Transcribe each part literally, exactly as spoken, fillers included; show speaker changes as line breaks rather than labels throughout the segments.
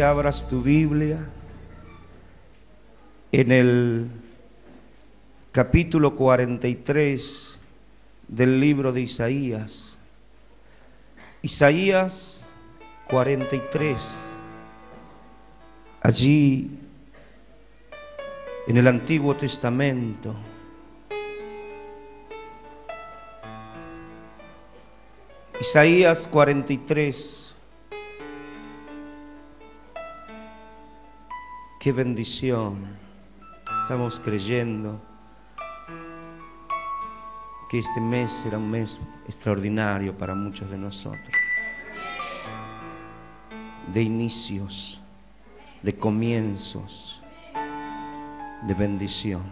que abras tu Biblia en el capítulo cuarenta y tres del libro de Isaías. Isaías cuarenta y tres. Allí en el Antiguo Testamento. Isaías cuarenta y tres. Qué bendición. Estamos creyendo que este mes será un mes extraordinario para muchos de nosotros. De inicios, de comienzos, de bendición.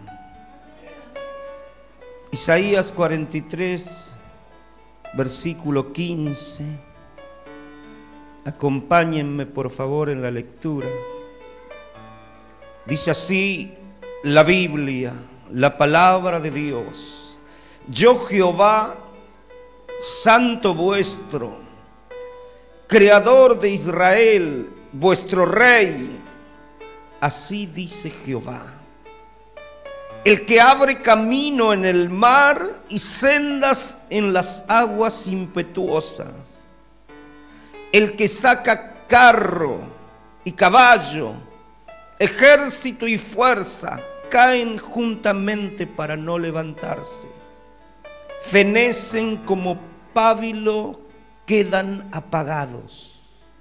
Isaías cuarenta y tres, versículo quince. Acompáñenme por favor en la lectura. Dice así la Biblia, la palabra de Dios: Yo Jehová, santo vuestro, creador de Israel, vuestro rey. Así dice Jehová, el que abre camino en el mar y sendas en las aguas impetuosas, el que saca carro y caballo, ejército y fuerza, caen juntamente para no levantarse. Fenecen como pábilo, quedan apagados.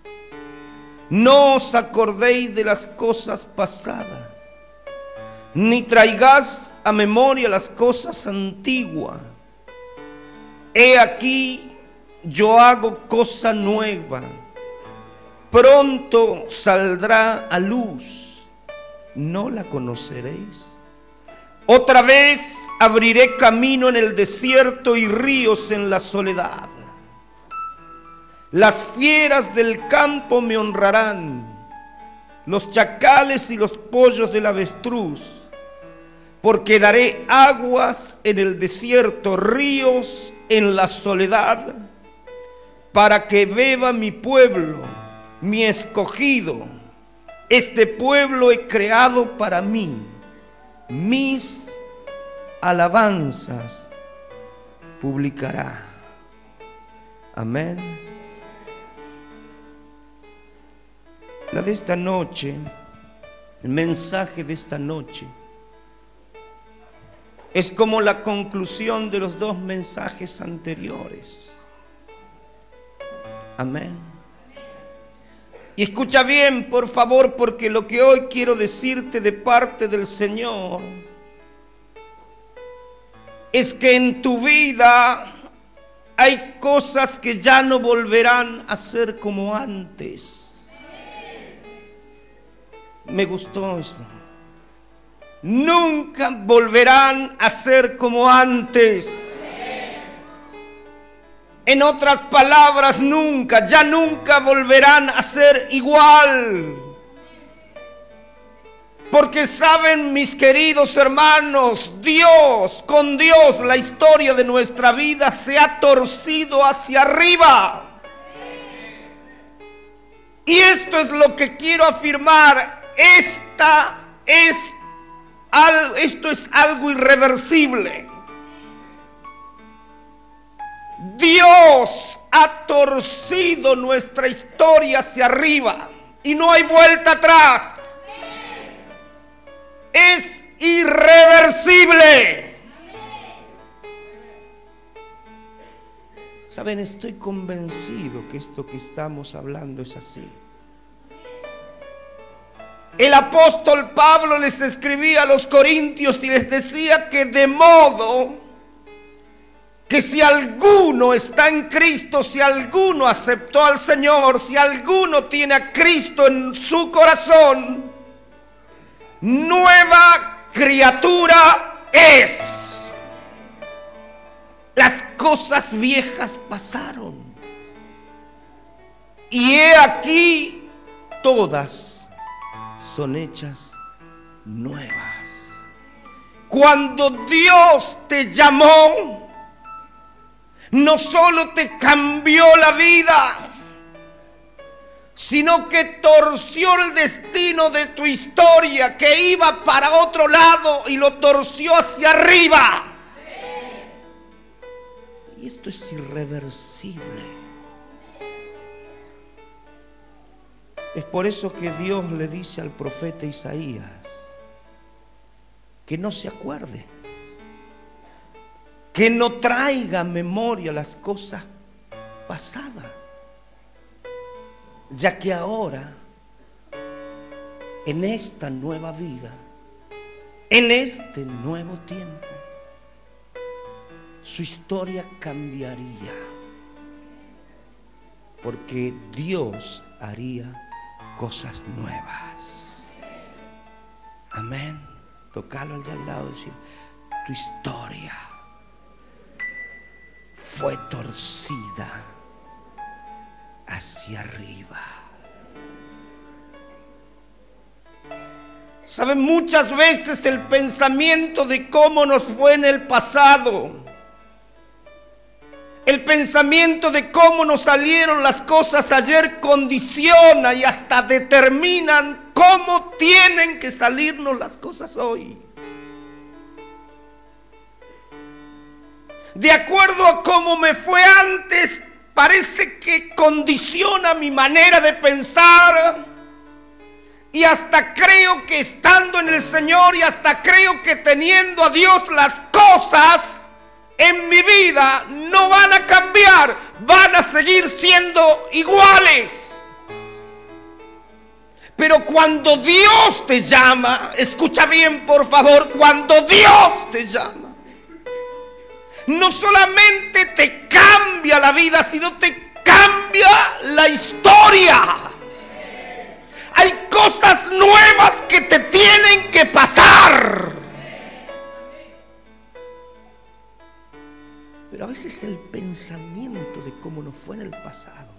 No os acordéis de las cosas pasadas, ni traigáis a memoria las cosas antiguas. He aquí, yo hago cosa nueva, pronto saldrá a luz. ¿No la conoceréis? Otra vez abriré camino en el desierto y ríos en la soledad. Las fieras del campo me honrarán, los chacales y los pollos del avestruz, porque daré aguas en el desierto, ríos en la soledad, para que beba mi pueblo, mi escogido. Este pueblo he creado para mí, mis alabanzas publicará. Amén. La de esta noche, el mensaje de esta noche, es como la conclusión de los dos mensajes anteriores. Amén. Y escucha bien, por favor, porque lo que hoy quiero decirte de parte del Señor es que en tu vida hay cosas que ya no volverán a ser como antes. Me gustó esto. Nunca volverán a ser como antes. En otras palabras, nunca, ya nunca volverán a ser igual. Porque saben, mis queridos hermanos, Dios, con Dios, la historia de nuestra vida se ha torcido hacia arriba. Y esto es lo que quiero afirmar. Esta es, esto es algo irreversible. Dios ha torcido nuestra historia hacia arriba y no hay vuelta atrás. Es irreversible. Saben, estoy convencido que esto que estamos hablando es así. El apóstol Pablo les escribía a los corintios y les decía que de modo que si alguno está en Cristo, si alguno aceptó al Señor, si alguno tiene a Cristo en su corazón, nueva criatura es. Las cosas viejas pasaron y he aquí todas son hechas nuevas. Cuando Dios te llamó, no solo te cambió la vida, sino que torció el destino de tu historia, que iba para otro lado y lo torció hacia arriba. Y esto es irreversible. Es por eso que Dios le dice al profeta Isaías que no se acuerde, que no traiga a memoria las cosas pasadas, ya que ahora, en esta nueva vida, en este nuevo tiempo, su historia cambiaría, porque Dios haría cosas nuevas. Amén. Tocarlo al de al lado y decir: tu historia fue torcida hacia arriba. Saben, muchas veces el pensamiento de cómo nos fue en el pasado, el pensamiento de cómo nos salieron las cosas ayer, condiciona y hasta determinan cómo tienen que salirnos las cosas hoy. De acuerdo a cómo me fue antes, parece que condiciona mi manera de pensar. Y hasta creo que estando en el Señor, y hasta creo que teniendo a Dios, las cosas en mi vida no van a cambiar, van a seguir siendo iguales. Pero cuando Dios te llama, escucha bien por favor, cuando Dios te llama, no solamente te cambia la vida, sino te cambia la historia. Hay cosas nuevas que te tienen que pasar. Pero a veces el pensamiento de cómo nos fue en el pasado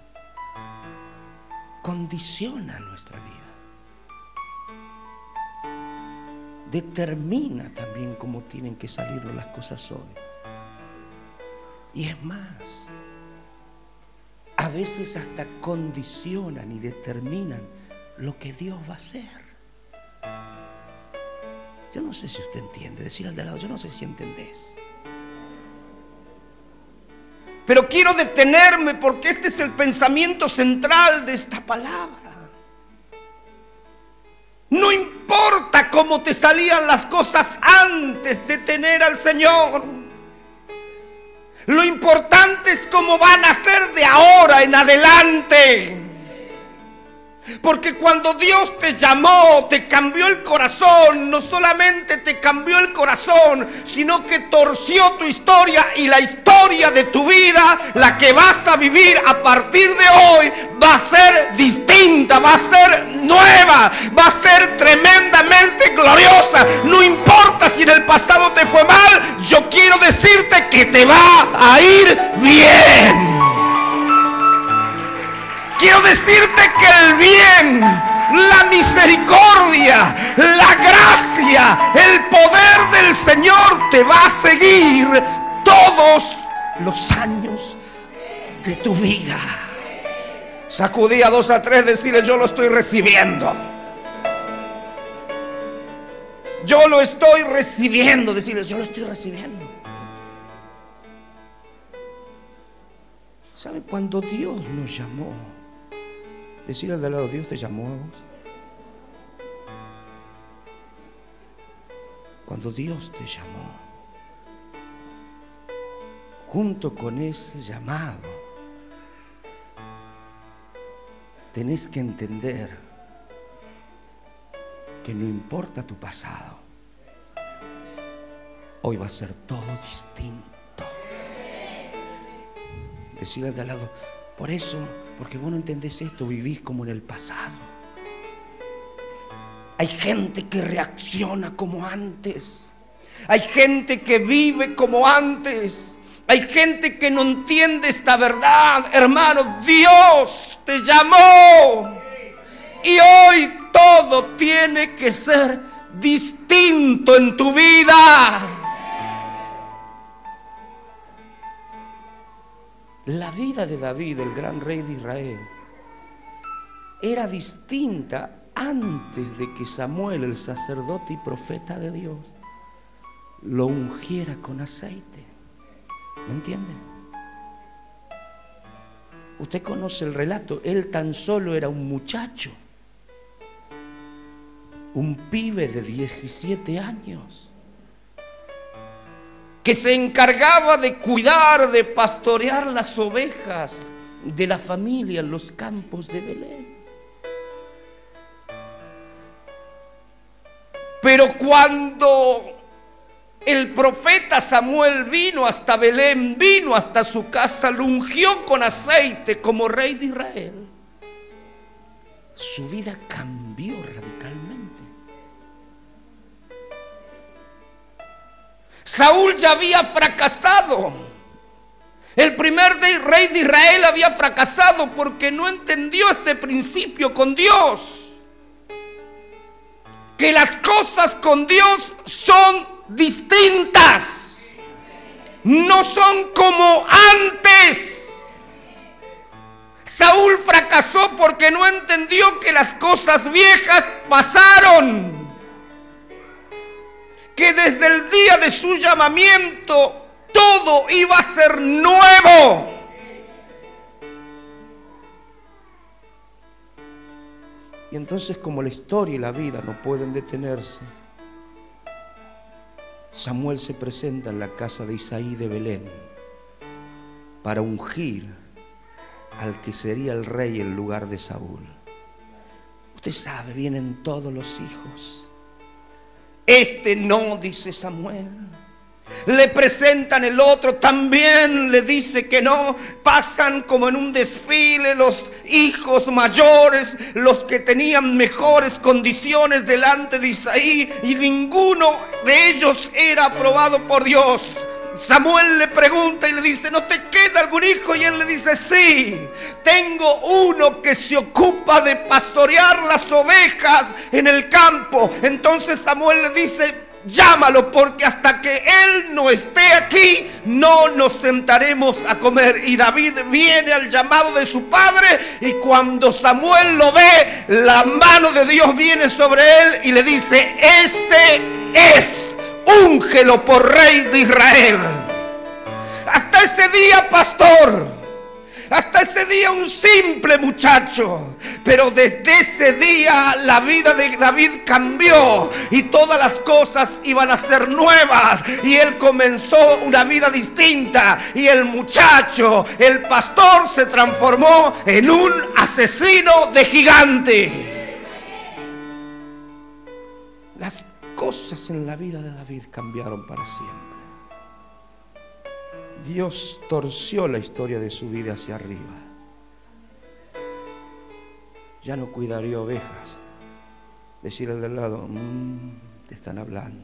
condiciona nuestra vida. Determina también cómo tienen que salirnos las cosas hoy. Y es más, a veces hasta condicionan y determinan lo que Dios va a hacer. Yo no sé si usted entiende. Decir al de al lado: yo no sé si entendés. Pero quiero detenerme porque este es el pensamiento central de esta palabra. No importa cómo te salían las cosas antes de tener al Señor. Lo importante es cómo van a ser de ahora en adelante. Porque cuando Dios te llamó, te cambió el corazón. No solamente te cambió el corazón, sino que torció tu historia. Y la historia de tu vida, la que vas a vivir a partir de hoy, va a ser distinta, va a ser nueva, va a ser tremendamente gloriosa. No importa si en el pasado te fue mal, yo quiero decirte que te va a ir bien. Quiero decirte que el bien, la misericordia, la gracia, el poder del Señor te va a seguir todos los años de tu vida. Sacudí a dos a tres, decirle: yo lo estoy recibiendo. Yo lo estoy recibiendo. Decirle: yo lo estoy recibiendo. ¿Sabe? Cuando Dios nos llamó, decirle al de al lado: Dios te llamó a vos. Cuando Dios te llamó, junto con ese llamado, tenés que entender que no importa tu pasado, hoy va a ser todo distinto. Decirle al de al lado: por eso, porque vos no entendés esto, vivís como en el pasado. Hay gente que reacciona como antes. Hay gente que vive como antes. Hay gente que no entiende esta verdad. Hermano, Dios te llamó. Y hoy todo tiene que ser distinto en tu vida. La vida de David, el gran rey de Israel, era distinta antes de que Samuel, el sacerdote y profeta de Dios, lo ungiera con aceite. ¿Me entiende? Usted conoce el relato. Él tan solo era un muchacho, un pibe de diecisiete años, que se encargaba de cuidar, de pastorear las ovejas de la familia en los campos de Belén. Pero cuando el profeta Samuel vino hasta Belén, vino hasta su casa, lo ungió con aceite como rey de Israel, su vida cambió radicalmente. Saúl ya había fracasado. El primer rey de Israel había fracasado porque no entendió este principio con Dios, que las cosas con Dios son distintas, no son como antes. Saúl fracasó porque no entendió que las cosas viejas pasaron, que desde el día de su llamamiento todo iba a ser nuevo. Y entonces, como la historia y la vida no pueden detenerse, Samuel se presenta en la casa de Isaí de Belén para ungir al que sería el rey en lugar de Saúl. Usted sabe, vienen todos los hijos. Este no, dice Samuel. Le presentan el otro, también le dice que no. Pasan como en un desfile los hijos mayores, los que tenían mejores condiciones delante de Isaí, y ninguno de ellos era aprobado por Dios. Samuel le pregunta y le dice: ¿no te queda algún hijo? Y él le dice: sí, tengo uno que se ocupa de pastorear las ovejas en el campo. Entonces Samuel le dice: llámalo, porque hasta que él no esté aquí no nos sentaremos a comer. Y David viene al llamado de su padre, y cuando Samuel lo ve, la mano de Dios viene sobre él y le dice: este es, úngelo por rey de Israel. Hasta ese día, pastor, hasta ese día un simple muchacho, pero desde ese día la vida de David cambió y todas las cosas iban a ser nuevas, y él comenzó una vida distinta, y el muchacho, el pastor, se transformó en un asesino de gigante. Las cosas en la vida de David cambiaron para siempre. Dios torció la historia de su vida hacia arriba. Ya no cuidaría ovejas. Decirle al del lado: mmm, te están hablando.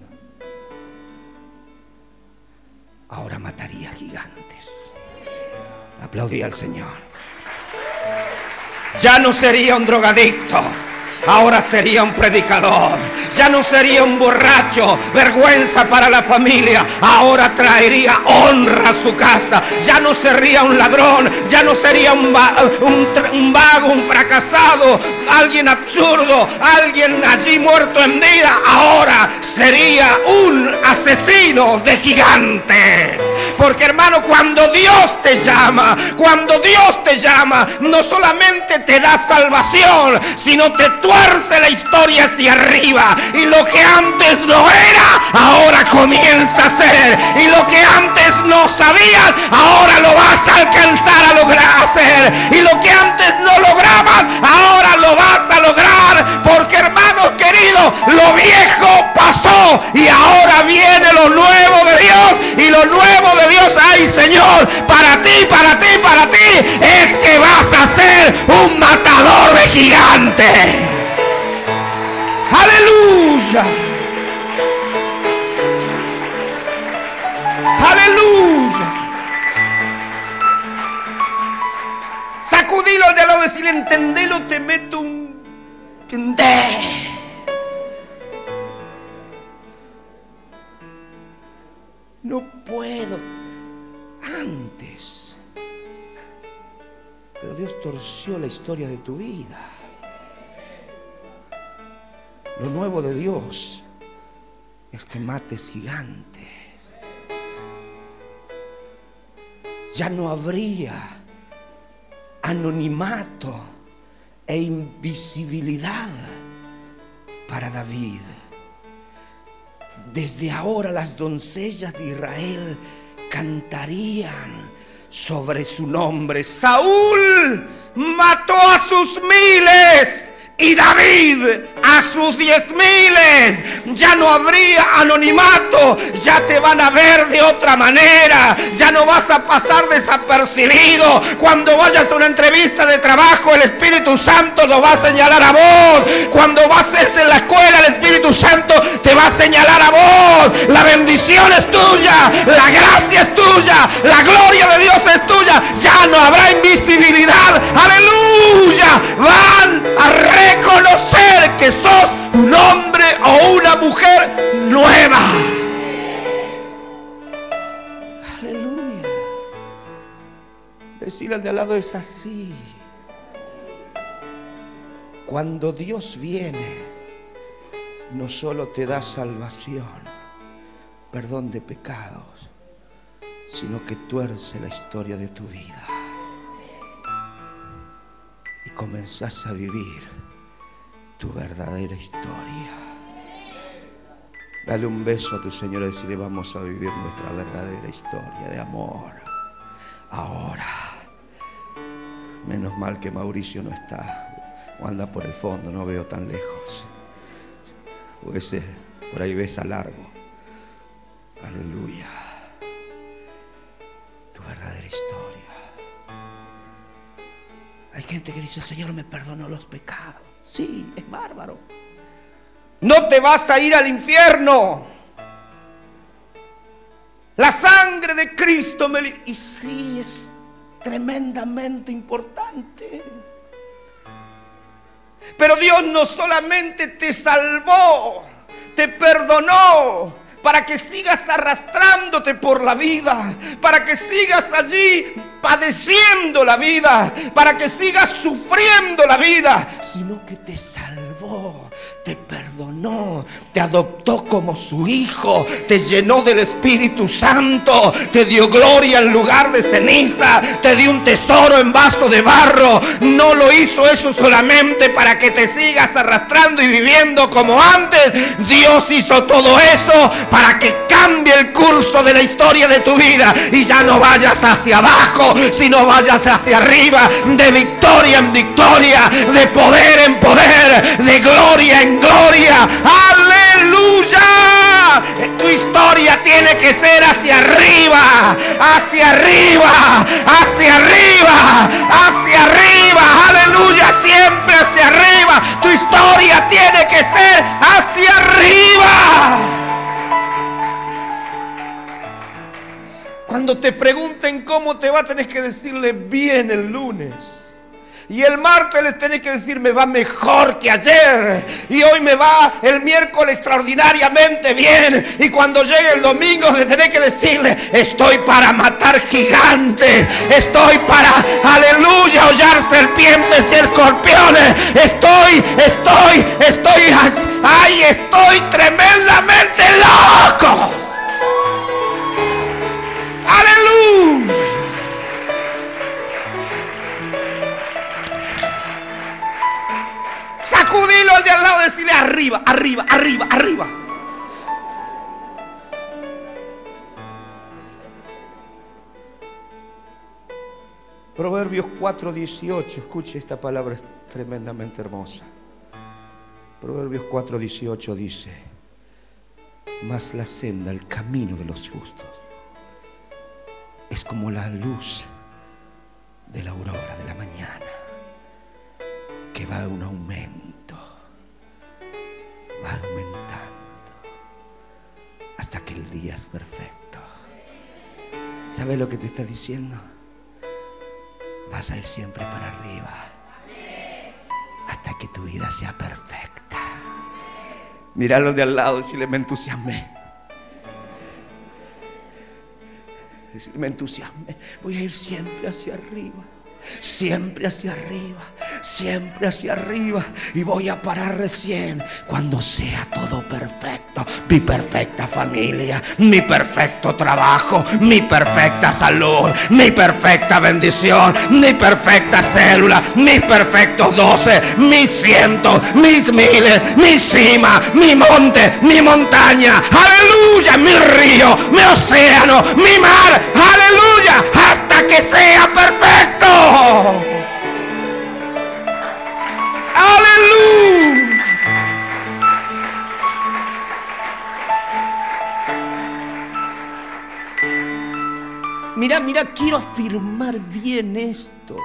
Ahora mataría gigantes. Aplaudí al Señor. Ya no sería un drogadicto, ahora sería un predicador. Ya no sería un borracho, vergüenza para la familia, ahora traería honra a su casa. Ya no sería un ladrón, ya no sería un, va un, un vago, un fracasado, alguien absurdo, alguien allí muerto en vida. Ahora sería un asesino de gigante. Porque, hermano, cuando Dios te llama, cuando Dios te llama, no solamente te da salvación, sino te tuerce la historia hacia arriba, y lo que antes no era, ahora comienza a ser, y lo que antes no sabías, ahora lo vas a alcanzar a lograr hacer, y lo que antes no lograbas, ahora lo vas a lograr. Porque, hermanos queridos, lo viejo pasó y ahora viene lo nuevo de Dios, y lo nuevo de Dios, ay Señor, para ti, para ti, para ti, es que vas a ser un matador de gigantes. Aleluya. Aleluya. Sacudilo al de al lado, decirle: entendelo, te meto un entender. No puedo antes. Pero Dios torció la historia de tu vida. Lo nuevo de Dios es que mates gigantes. Ya no habría anonimato e invisibilidad para David. Desde ahora las doncellas de Israel cantarían sobre su nombre. Saúl mató a sus miles y David a sus diez miles. Ya no habría anonimato, ya te van a ver de otra manera, ya no vas a pasar desapercibido. Cuando vayas a una entrevista de trabajo, el Espíritu Santo lo va a señalar a vos. Cuando vas a estar en la escuela, el Espíritu Santo te va a señalar a vos. La bendición es tuya, la gracia es tuya, la gloria de Dios es tuya. Ya no habrá invisibilidad. Aleluya. Van a reconocer que sos un hombre o una mujer nueva. Aleluya. Decirle al de al lado: es así. Cuando Dios viene, no solo te da salvación, perdón de pecados, sino que tuerce la historia de tu vida y comenzás a vivir tu verdadera historia. Dale un beso a tu Señor y decirle: vamos a vivir nuestra verdadera historia de amor ahora. Menos mal que Mauricio no está o anda por el fondo, no veo tan lejos, porque ese, por ahí ves a largo. Aleluya. Tu verdadera historia. Hay gente que dice: Señor, me perdonó los pecados. Sí, es bárbaro. No te vas a ir al infierno. La sangre de Cristo me... Y sí, es tremendamente importante. Pero Dios no solamente te salvó, te perdonó para que sigas arrastrándote por la vida, para que sigas allí padeciendo la vida, para que sigas sufriendo la vida, sino que te salvó, te perdonó, te adoptó como su hijo, te llenó del Espíritu Santo, te dio gloria en lugar de ceniza, te dio un tesoro en vaso de barro. No lo hizo eso solamente para que te sigas arrastrando y viviendo como antes. Dios hizo todo eso para que cambie el curso de la historia de tu vida y ya no vayas hacia abajo, sino vayas hacia arriba, de victoria en victoria, de poder en poder, de gloria en gloria. ¡Aleluya! Tu historia tiene que ser hacia arriba, hacia arriba, hacia arriba, hacia arriba. ¡Aleluya! Siempre hacia arriba. Tu historia tiene que ser hacia arriba. Cuando te pregunten cómo te va, tenés que decirle: bien el lunes. Y el martes les tenés que decir: me va mejor que ayer. Y hoy me va el miércoles extraordinariamente bien. Y cuando llegue el domingo les tenés que decirle: estoy para matar gigantes. Estoy para, aleluya, hollar serpientes y escorpiones. Estoy, estoy, estoy, ay, estoy tremendamente loco. ¡Aleluya! Sacudilo al de al lado y decirle: arriba, arriba, arriba, arriba. Proverbios cuatro dieciocho. Escuche, esta palabra es tremendamente hermosa. Proverbios cuatro dieciocho dice: mas la senda, el camino de los justos es como la luz de la aurora de la mañana, que va a un aumento, va aumentando hasta que el día es perfecto. ¿Sabes lo que te está diciendo? Vas a ir siempre para arriba hasta que tu vida sea perfecta. Míralo de al lado y decirle: me entusiasmé. Decirle: me entusiasmé. Voy a ir siempre hacia arriba. siempre hacia arriba, siempre hacia arriba. Y voy a parar recién cuando sea todo perfecto. Mi perfecta familia, mi perfecto trabajo, mi perfecta salud, mi perfecta bendición, mi perfecta célula, mis perfectos doce, mis cientos, mis miles, mi cima, mi monte, mi montaña, aleluya, mi río, mi océano, mi mar, aleluya, hasta que sea perfecto. Aleluya. Mira, mira, quiero afirmar bien esto.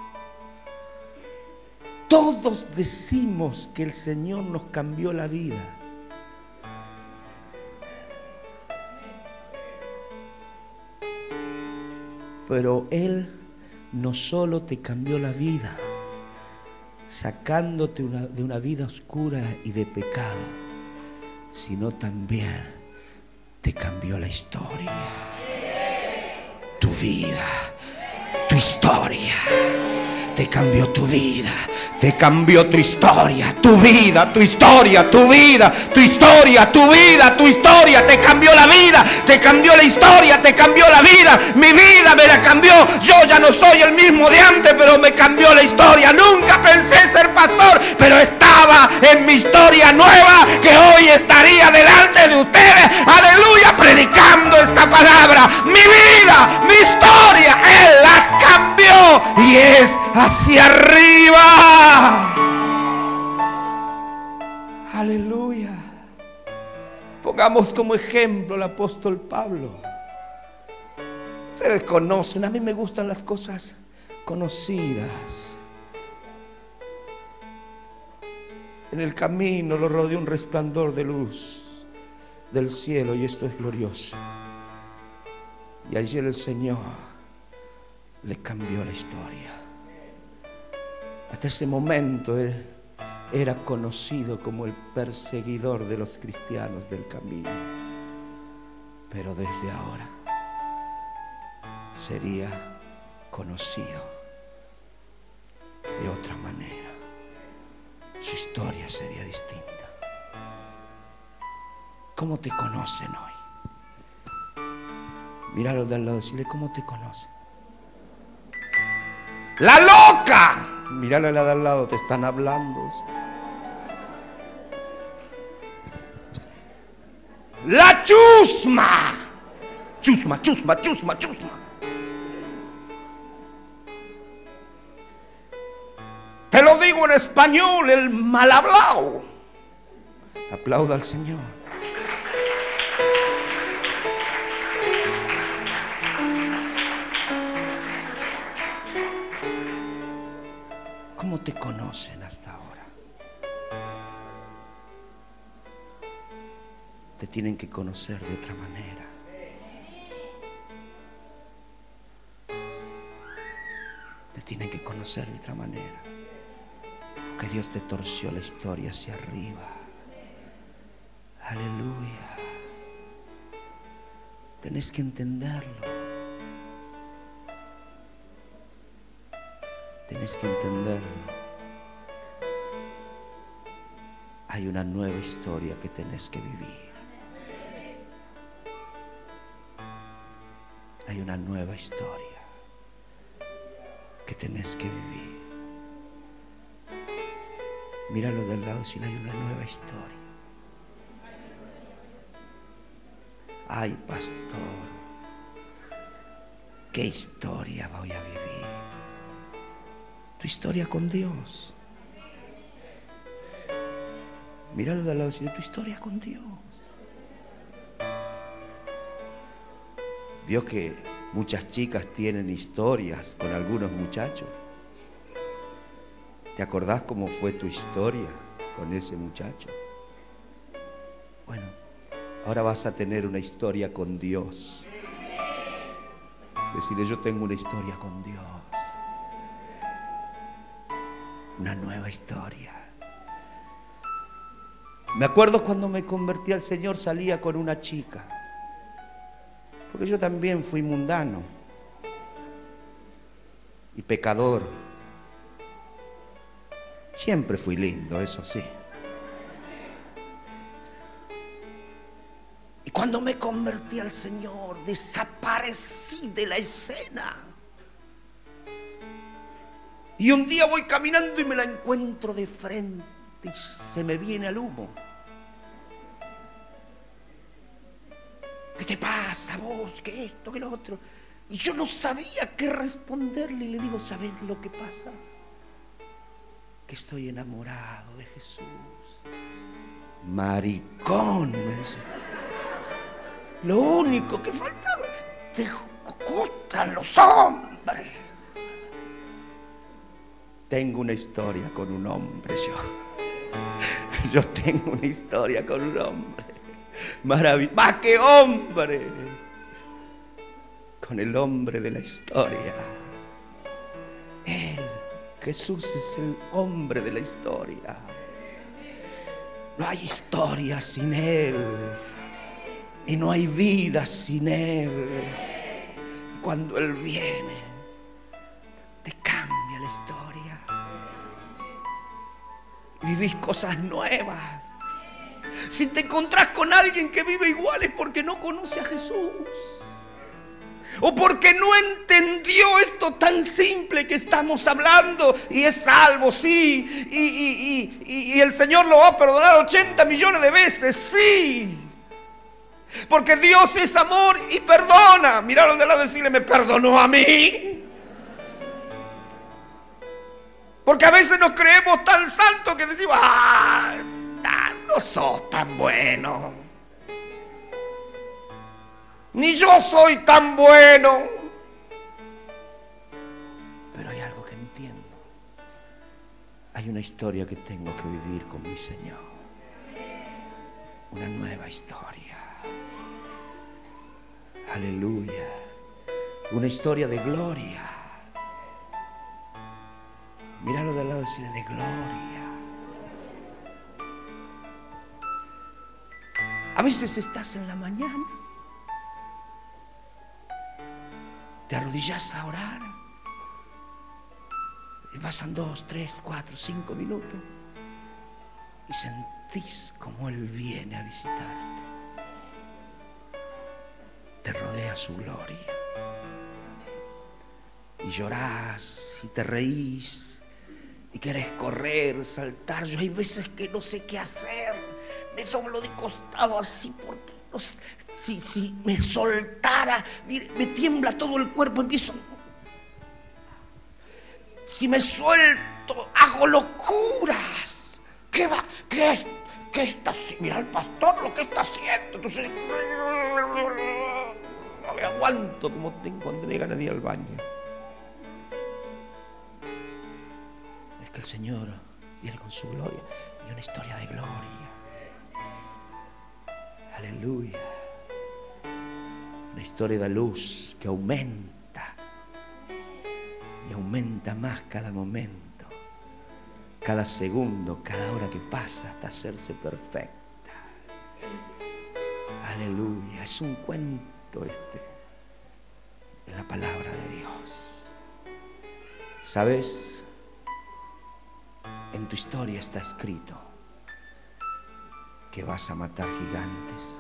Todos decimos que el Señor nos cambió la vida. Pero Él no solo te cambió la vida, sacándote una, de una vida oscura y de pecado, sino también te cambió la historia. Tu vida, tu historia. Te cambió tu vida, te cambió tu historia, tu vida, tu historia, tu vida, tu historia, tu vida, tu historia. Te cambió la vida, te cambió la historia, te cambió la vida. Mi vida me la cambió. Yo ya no soy el mismo de antes, pero me cambió la historia. Nunca pensé ser pastor, pero estaba en mi historia nueva, que hoy estaría delante de ustedes, aleluya, predicando esta palabra. Mi vida, mi historia, Él las cambió y es hacia arriba. Aleluya. Pongamos como ejemplo al apóstol Pablo. Ustedes conocen, a mí me gustan las cosas conocidas. En el camino lo rodeó un resplandor de luz del cielo, y esto es glorioso. Y ayer el Señor le cambió la historia. Hasta ese momento él era conocido como el perseguidor de los cristianos del camino, pero desde ahora sería conocido de otra manera. Su historia sería distinta. ¿Cómo te conocen hoy? Míralo de al lado, decirle: ¿cómo te conocen? ¡La loca! Míralo a la de al lado, te están hablando. ¡La chusma! Chusma, chusma, chusma, chusma. Te lo digo en español, el mal hablado. Aplauda al Señor. ¿Cómo te conocen hasta ahora? Te tienen que conocer de otra manera. Te tienen que conocer de otra manera. Porque Dios te torció la historia hacia arriba. Aleluya. Tenés que entenderlo. Tienes que entenderlo. Hay una nueva historia que tenés que vivir. Hay una nueva historia que tenés que vivir. Míralo del lado, si no hay una nueva historia. Ay, pastor, ¿qué historia voy a vivir? Tu historia con Dios. Míralo de al lado, de tu historia con Dios. Vio que muchas chicas tienen historias con algunos muchachos. ¿Te acordás cómo fue tu historia con ese muchacho? Bueno, ahora vas a tener una historia con Dios. Decirle: yo tengo una historia con Dios. Una nueva historia. Me acuerdo cuando me convertí al Señor, salía con una chica, porque yo también fui mundano. y pecador. Siempre fui lindo, eso sí. Y cuando me convertí al Señor, desaparecí de la escena. Y un día voy caminando y me la encuentro de frente y se me viene al humo. ¿Qué te pasa vos? ¿Qué esto? ¿Qué lo otro? Y yo no sabía qué responderle. Y le digo, ¿sabes lo que pasa? Que estoy enamorado de Jesús. Maricón, me dice. Lo único que faltaba, te gustan los hombres. Tengo una historia con un hombre, yo. Yo tengo una historia con un hombre. Maravilloso. ¡Más que hombre! Con el hombre de la historia. Él, Jesús, es el hombre de la historia. No hay historia sin Él. Y no hay vida sin Él. Y cuando Él viene, te cambia la historia. Vivís cosas nuevas. Si te encontrás con alguien que vive igual es porque no conoce a Jesús. O porque no entendió esto tan simple que estamos hablando. Y es salvo, sí. Y, y, y, y el Señor lo va a perdonar ochenta millones de veces, sí. Porque Dios es amor y perdona. Miraron de lado y decirle, ¿me perdonó a mí? Porque a veces nos creemos tan santos que decimos, ah, no sos tan bueno. Ni yo soy tan bueno. Pero hay algo que entiendo. Hay una historia que tengo que vivir con mi Señor. Una nueva historia. Aleluya. Una historia de gloria. Míralo de al lado y decirle, de gloria. A veces estás en la mañana, te arrodillas a orar y pasan dos, tres, cuatro, cinco minutos y sentís como Él viene a visitarte. Te rodea su gloria y llorás y te reís y querés correr, saltar. Yo hay veces que no sé qué hacer, me doblo de costado así porque no sé, si, si me soltara, me tiembla todo el cuerpo, empiezo. Si me suelto, hago locuras. ¿Qué va? ¿Qué es? ¿Qué está haciendo? Mira al pastor lo que está haciendo. Entonces no me aguanto como tengo cuando me ganas de ir al baño. Es que el Señor viene con su gloria y una historia de gloria. Aleluya. Una historia de luz que aumenta y aumenta más cada momento, cada segundo, cada hora que pasa hasta hacerse perfecta. Aleluya. Es un cuento este, es la palabra de Dios. ¿Sabes? En tu historia está escrito que vas a matar gigantes.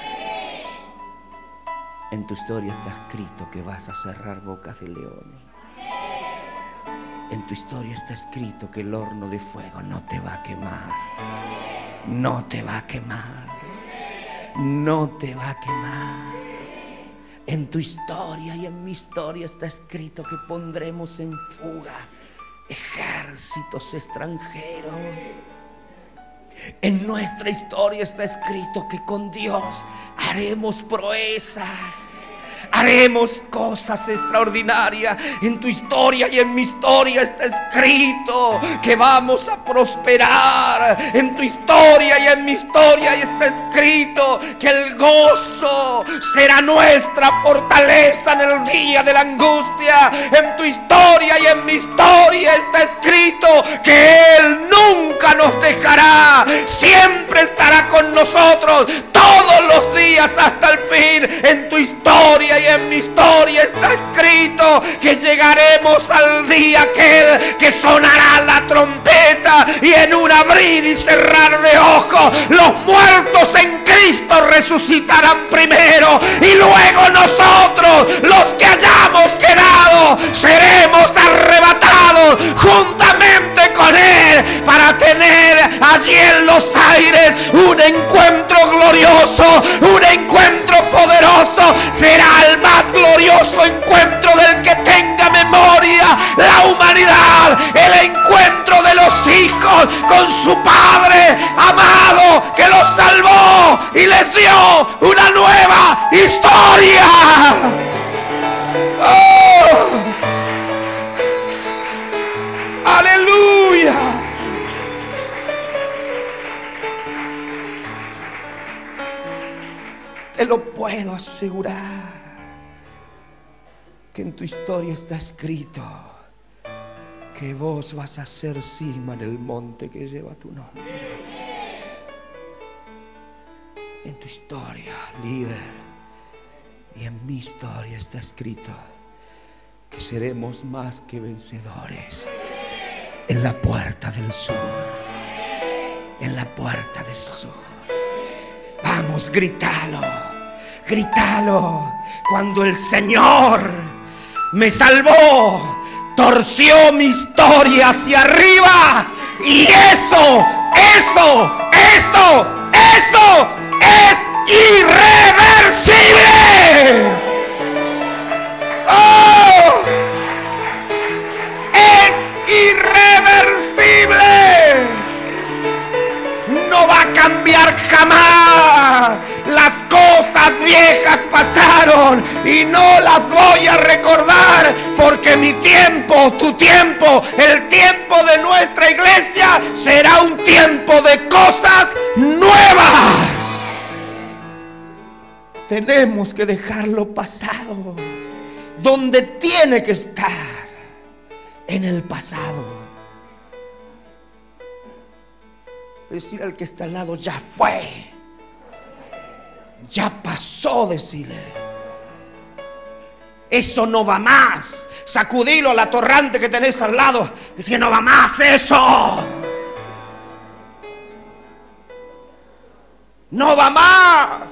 En tu historia está escrito que vas a cerrar bocas de leones. En tu historia está escrito que el horno de fuego no te va a quemar. No te va a quemar. No te va a quemar. En tu historia y en mi historia está escrito que pondremos en fuga ejércitos extranjeros. En nuestra historia está escrito que con Dios haremos proezas, haremos cosas extraordinarias. En tu historia y en mi historia está escrito que vamos a prosperar. En tu historia y en mi historia está escrito que el gozo será nuestra fortaleza en el día de la angustia. En tu historia y en mi historia está escrito que Él nunca nos dejará, siempre estará con nosotros todos los días hasta el fin. En tu historia y en mi historia está escrito escrito que llegaremos al día aquel que sonará la trompeta y en un abrir y cerrar de ojos los muertos en Cristo resucitarán primero y luego nosotros, los que hayamos quedado, seremos arrebatados juntamente con Él para tener allí en los aires un encuentro glorioso, un encuentro poderoso. Será el más glorioso encuentro del que tenga memoria la humanidad, el encuentro de los hijos con su Padre amado que los salvó y les dio una nueva historia. ¡Oh! ¡Aleluya! Te lo puedo asegurar que en tu historia está escrito que vos vas a ser cima en el monte que lleva tu nombre. En tu historia, líder, y en mi historia está escrito que seremos más que vencedores en la puerta del sur, en la puerta del sur. Vamos, grítalo, grítalo. Cuando el Señor me salvó, torció mi historia hacia arriba. Y eso, eso, esto, esto es irreversible. ¡Oh! Es irreversible. No va a cambiar jamás. Las cosas viejas pasaron y no las voy a recordar, porque mi tiempo, tu tiempo, el tiempo de nuestra iglesia será un tiempo de cosas nuevas. Tenemos que dejarlo pasado donde tiene que estar, en el pasado. Decir al que está al lado, ya fue, ya pasó, decirle. Eso no va más. Sacudilo a la torrante que tenés al lado, decir, no va más eso. No va más.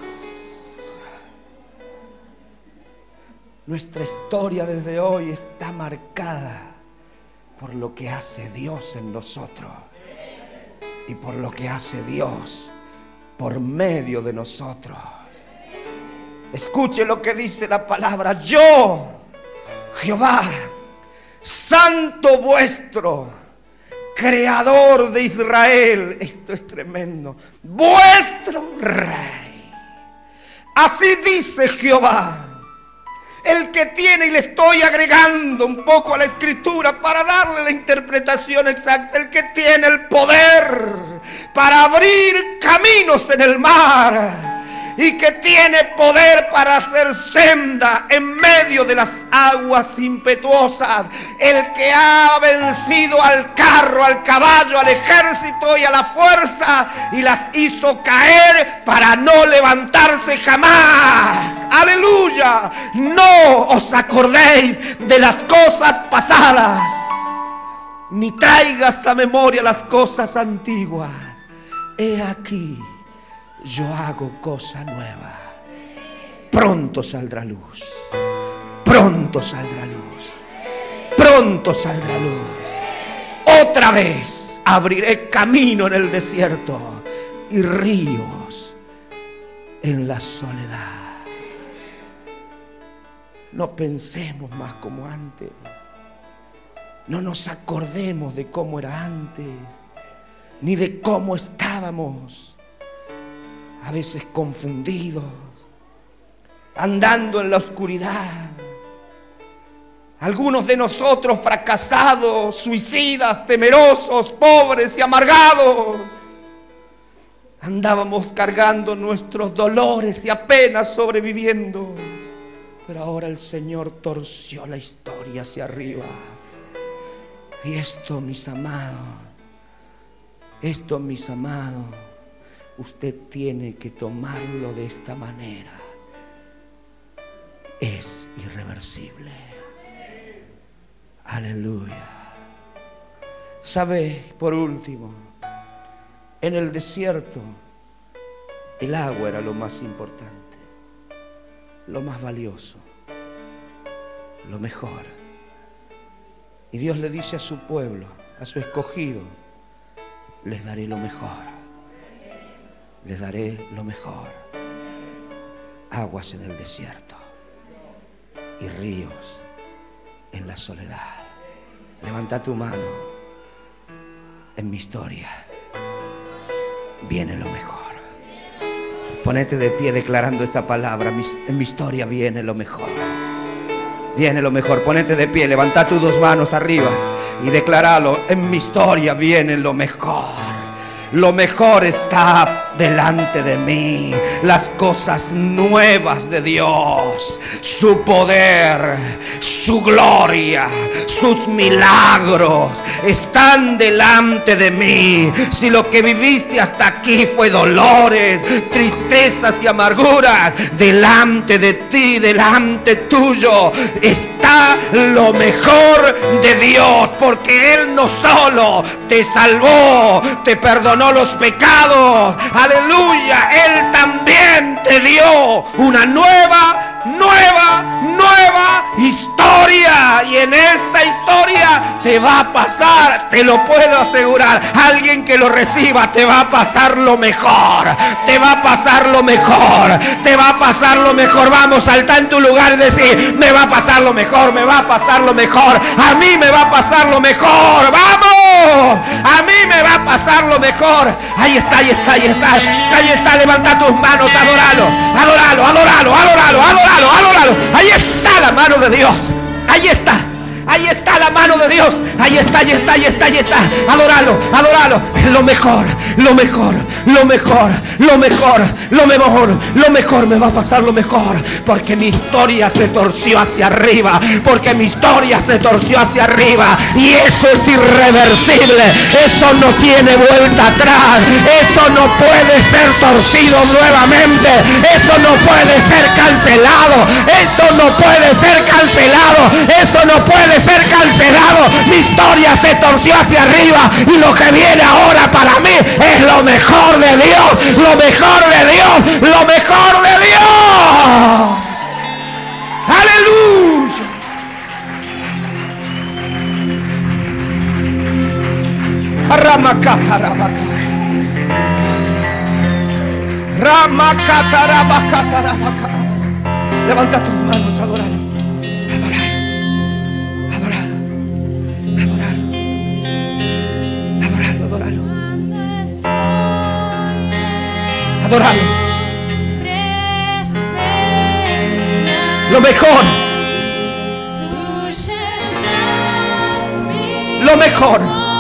Nuestra historia desde hoy está marcada por lo que hace Dios en nosotros y por lo que hace Dios por medio de nosotros. Escuche lo que dice la palabra. Yo, Jehová, santo vuestro, creador de Israel. Esto es tremendo. Vuestro rey. Así dice Jehová, el que tiene, y le estoy agregando un poco a la escritura para darle la interpretación exacta, el que tiene el poder para abrir caminos en el mar y que tiene poder para hacer senda en medio de las aguas impetuosas, el que ha vencido al carro, al caballo, al ejército y a la fuerza y las hizo caer para no levantarse jamás. Aleluya. No os acordéis de las cosas pasadas, ni traigas a memoria las cosas antiguas. He aquí, yo hago cosa nueva. Pronto saldrá luz. Pronto saldrá luz. Pronto saldrá luz. Otra vez abriré camino en el desierto y ríos en la soledad. No pensemos más como antes. No nos acordemos de cómo era antes, ni de cómo estábamos. A veces confundidos, andando en la oscuridad. Algunos de nosotros fracasados, suicidas, temerosos, pobres y amargados. Andábamos cargando nuestros dolores y apenas sobreviviendo. Pero ahora el Señor torció la historia hacia arriba. Y esto, mis amados, esto, mis amados, usted tiene que tomarlo de esta manera. Es irreversible. Aleluya. ¿Sabe? Por último, en el desierto el agua era lo más importante, lo más valioso, lo mejor. Y Dios le dice a su pueblo, a su escogido: les daré lo mejor, les daré lo mejor. Aguas en el desierto y ríos en la soledad. Levanta tu mano. En mi historia viene lo mejor. Ponete de pie declarando esta palabra: en mi historia viene lo mejor. Viene lo mejor. Ponete de pie, levanta tus dos manos arriba y declaralo: en mi historia viene lo mejor. Lo mejor está delante de mí. Las cosas nuevas de Dios, su poder, su gloria, sus milagros están delante de mí. Si lo que viviste hasta aquí fue dolores, tristezas y amarguras, delante de ti, delante tuyo, está lo mejor de Dios. Porque Él no solo te salvó, te perdonó los pecados, aleluya, Él también te dio una nueva, nueva, nueva historia. Y en esta historia te va a pasar, te lo puedo asegurar, alguien que lo reciba, te va a pasar lo mejor, te va a pasar lo mejor, te va a pasar lo mejor. Vamos, salta en tu lugar y decir: me va a pasar lo mejor, me va a pasar lo mejor, a mí me va a pasar lo mejor. Vamos, a mí me va a pasar lo mejor. Ahí está, ahí está, ahí está, ahí está. Levanta tus manos, adóralo, adóralo, adóralo, adóralo, adóralo, adóralo. Ahí está la mano de Dios, ahí está. Ahí está la mano de Dios. Ahí está, ahí está, ahí está, ahí está. Adóralo, adóralo. Lo mejor, lo mejor, lo mejor, lo mejor, lo mejor, lo mejor. Me va a pasar lo mejor. Porque mi historia se torció hacia arriba. Porque mi historia se torció hacia arriba. Y eso es irreversible. Eso no tiene vuelta atrás. Eso no puede ser torcido nuevamente. Eso no puede ser cancelado. Eso no puede ser cancelado. Eso no puede ser cancelado. Mi historia se torció hacia arriba y lo que viene ahora para mí es lo mejor de Dios, lo mejor de Dios, lo mejor de Dios. Aleluya. Ramakatarabaca. Ramakatarabaca. Levanta tus manos, adóralo. Adoralo. Lo mejor. Lo mejor.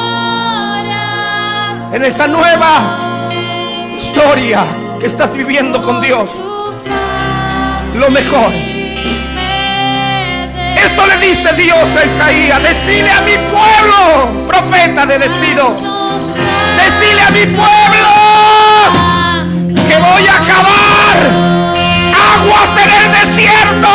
En esta nueva historia que estás viviendo con Dios. Lo mejor. Esto le dice Dios a Isaías: decile a mi pueblo, profeta de destino, decile a mi pueblo que voy a acabar aguas en el desierto.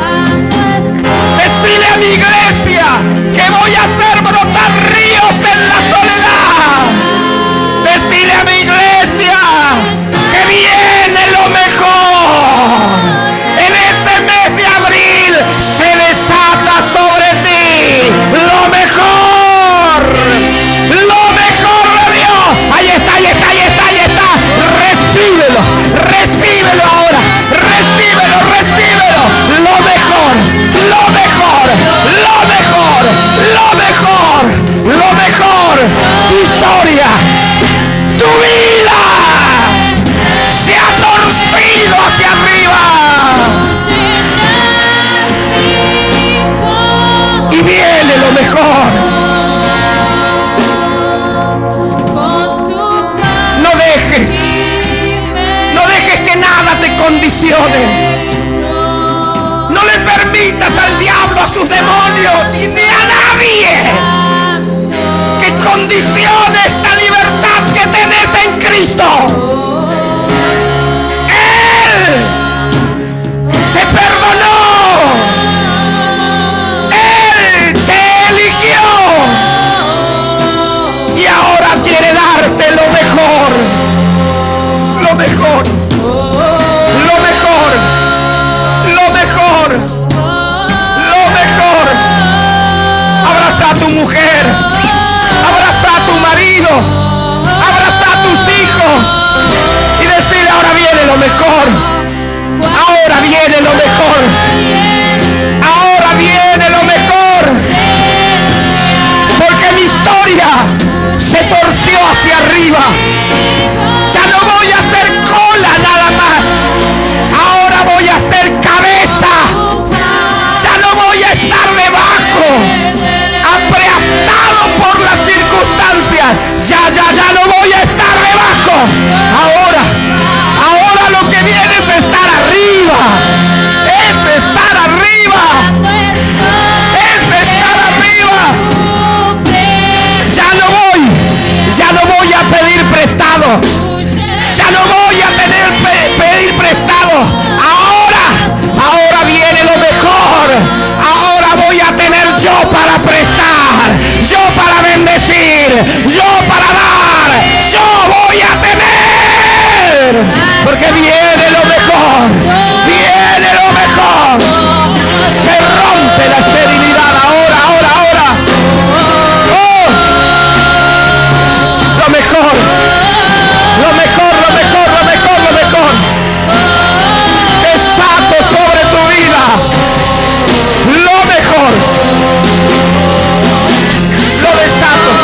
Decile a mi iglesia que voy a hacer brotar ríos en la soledad. Decile a mi iglesia que viene lo mejor. En este mes de abril se desata sobre ti lo mejor. Lo mejor de Dios. Ahí está, ahí está, ahí está, ahí está. Recíbelo, recíbelo ahora, recíbelo, recíbelo. Lo mejor, lo mejor, lo mejor, lo mejor, lo mejor. Tu historia, tu vida se ha torcido hacia arriba. Y viene lo mejor. Condiciones. No le permitas al diablo, a sus demonios y ni a nadie que condicione esta libertad que tenés en Cristo. Él te perdonó. Él te eligió. ahora viene lo mejor. Ahora viene lo mejor. Porque mi historia se torció hacia arriba. Ya no voy a ser cola nada más. Ahora voy a ser cabeza. Ya no voy a estar debajo, aplastado por las circunstancias. Ya, ya, ya no voy a estar debajo. Ahora, ahora lo que viene es estar arriba. Es estar arriba. Es estar arriba. Ya no voy, ya no voy a pedir prestado. Ya no voy a tener pe pedir prestado. Ahora, ahora viene lo mejor. Ahora voy a tener yo para prestar, yo para bendecir, yo para dar, yo voy a tener. Porque viene lo mejor, viene lo mejor. Se rompe la esterilidad ahora, ahora, ahora. Oh, lo mejor, lo mejor, lo mejor, lo mejor, lo mejor. Desato sobre tu vida lo mejor. Lo desato.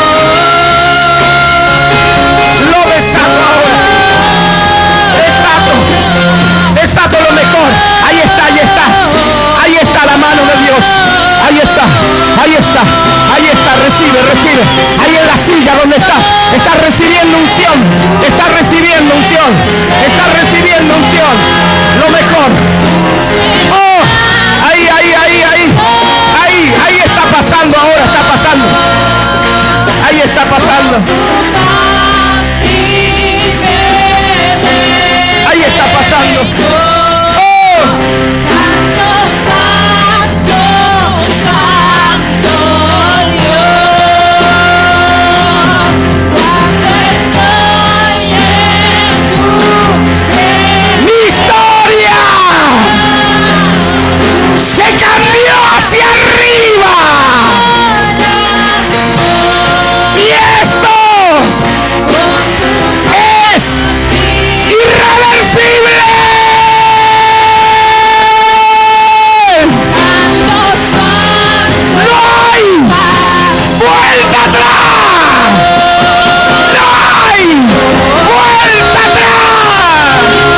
Lo desato ahora. Desato. Desato lo mejor. Ahí está, ahí está. Ahí está la mano de Dios. Ahí está. Ahí está. Ahí está. Recibe, recibe. Ahí en la silla donde está. Está recibiendo unción. Está recibiendo unción. Está recibiendo unción. Lo mejor. Oh, ahí, ahí, ahí, ahí. Ahí, ahí está pasando ahora. Está pasando. Ahí está pasando. Ahí está pasando. Oh. Mi historia se cambió hacia arriba. Y esto es irreversible. No hay vuelta atrás. No hay vuelta atrás.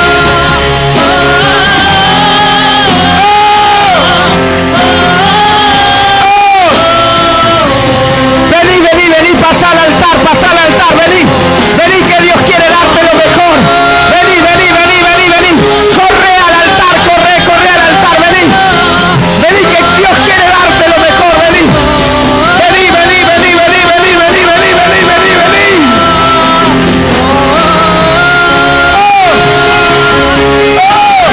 Vení, vení, vení, pasa al altar, pasa al altar, vení, vení que Dios quiere darte lo mejor. Vení, vení, vení, vení, vení, corre al altar, corre, corre al altar, vení, vení que Dios quiere darte lo mejor, vení, vení, vení, vení, vení, vení, vení, vení, vení, vení, vení. Oh, oh,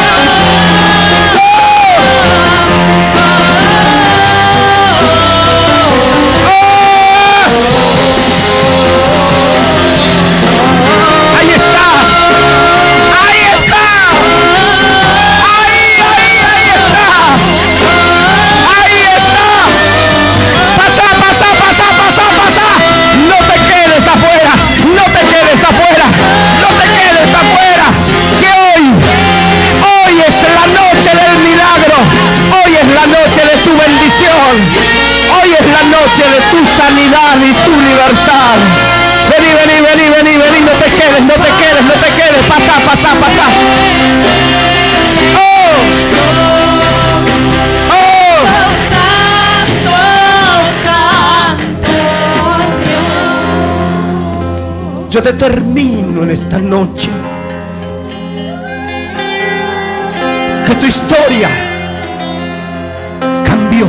ahí está, ahí está, ahí, ahí, ahí está, ahí está. Pasa, pasa, pasa, pasa, pasa. No te quedes afuera, no te quedes afuera, no te quedes afuera. Que hoy, hoy es la noche del milagro, hoy es la noche de tu bendición, hoy es la noche de tu sanidad y tu libertad. Vení, vení, vení, vení, vení, no te quedes, no te quedes, no te quedes, pasa, pasa, pasa. Oh, oh.
Santo, santo Dios.
Yo determino en esta noche que tu historia cambió,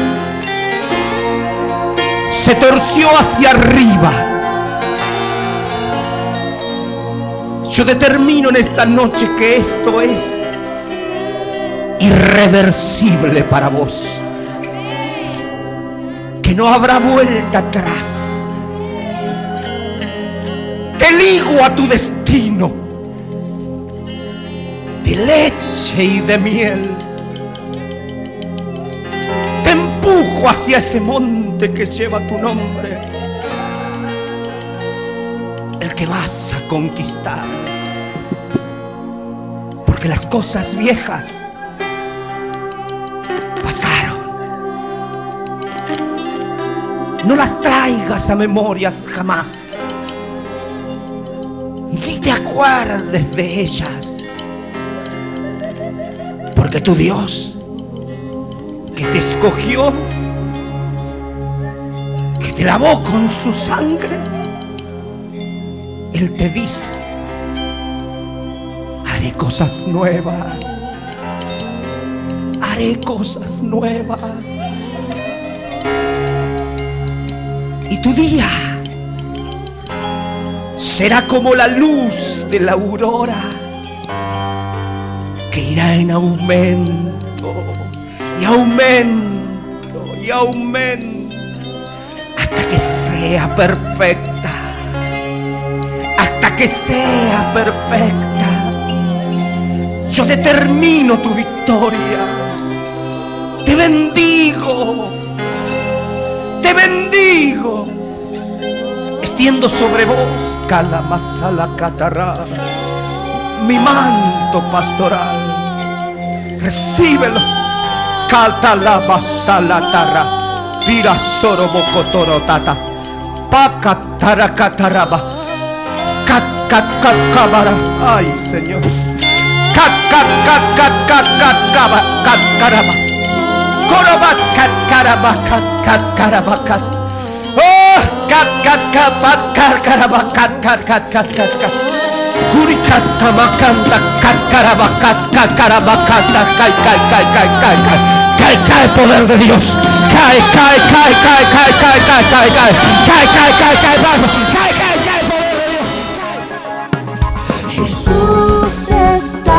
se torció hacia arriba. Yo determino en esta noche que esto es irreversible para vos, que no habrá vuelta atrás. Te ligo a tu destino de leche y de miel. Te empujo hacia ese monte que lleva tu nombre, el que vas a conquistar. Porque las cosas viejas pasaron. No las traigas a memorias jamás, ni te acuerdes de ellas, porque tu Dios, que te escogió, que te lavó con su sangre, Él te dice: haré cosas nuevas, haré cosas nuevas. Y tu día será como la luz de la aurora, que irá en aumento y aumento y aumento hasta que sea perfecta, hasta que sea perfecta. Yo determino tu victoria. Te bendigo, te bendigo. Extiendo sobre vos, calamasala catarra, mi manto pastoral. Recíbelo. Catalamasala tarra, pira sorobocotoro tata, pacatara cataraba, cacacacabara. Ay, Señor. Cacacacacacacaba, cacaraba, coroba, cacaraba, cacaraba, cat. Oh, cacacapa, cacaraba, cacaraba, Guricata macanta, cacaraba, cacaraba, cata, cae, cae, cae, cae, cae, cae, cae, cae, poder de Dios, cae, cae, cae, cae, cae, cae, cae, cae, cae, cae, cae, cae, cae, cae, cae, cae, poder de Dios.
Jesús está